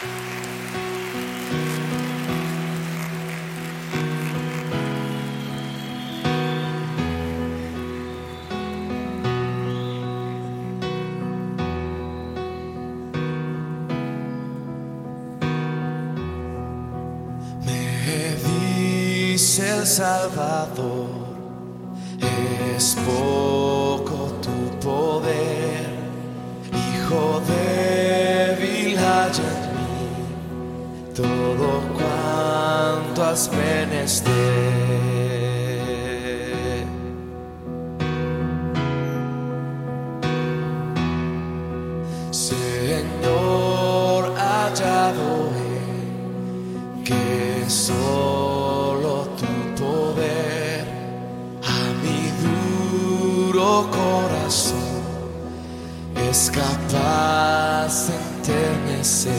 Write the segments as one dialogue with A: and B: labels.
A: Dice el Salvador, es poco tu poder, hijo débil haya en mí todo cuanto has menester. Señor, hallado he que solo tu poder a mi duro corazón es capaz de enternecer.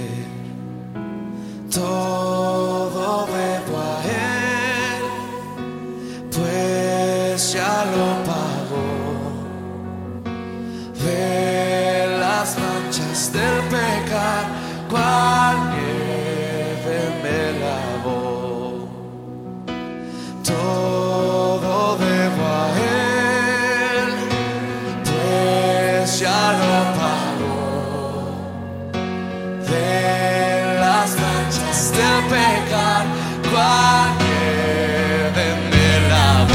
A: Todo debo a Él, pues ya lo pagó. De las manchas del pecado, cual nieve me lavó. Todo debo a Él, pues ya lo pagó. De las manchas del pecado, cual nieve me lavó.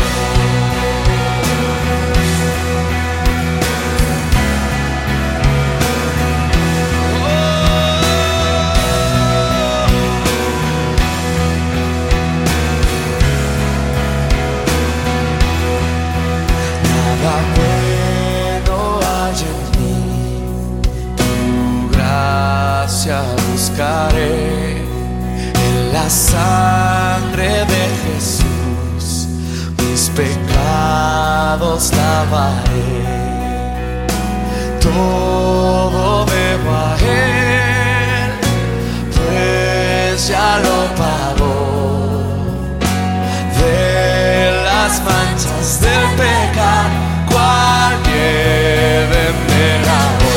A: Buscaré en la sangre de Jesús, mis pecados lavaré. Todo debo a Él, pues ya lo pagó. De las manchas del pecado, cual nieve me lavó.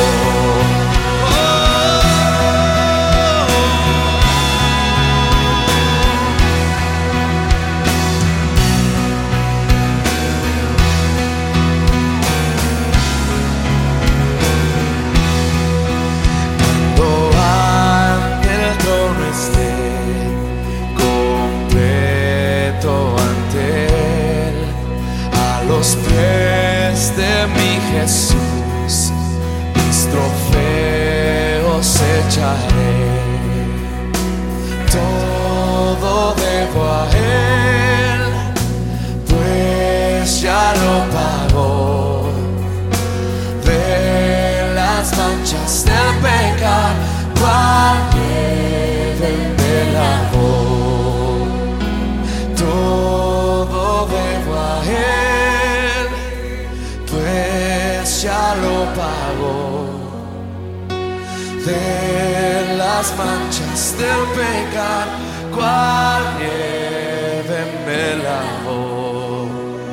A: Los pies de mi Jesús, mis trofeos echaré. Todo debo a Él, pues ya lo pagó. De las manchas del pecado, cual nieve me lavó. Todo debo a Él, pues ya lo pagó. De las manchas del pecado, cual nieve me lavó.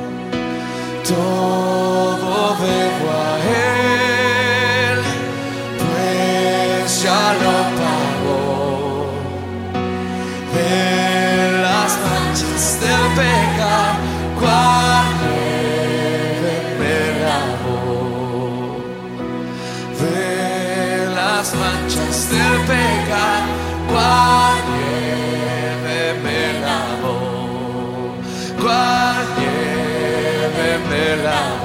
A: Todo debo a Él, pues ya lo pagó. De las manchas del pecado, cual nieve me lavó. De las manchas del pecado, cual nieve me lavó. Cual nieve me lavó.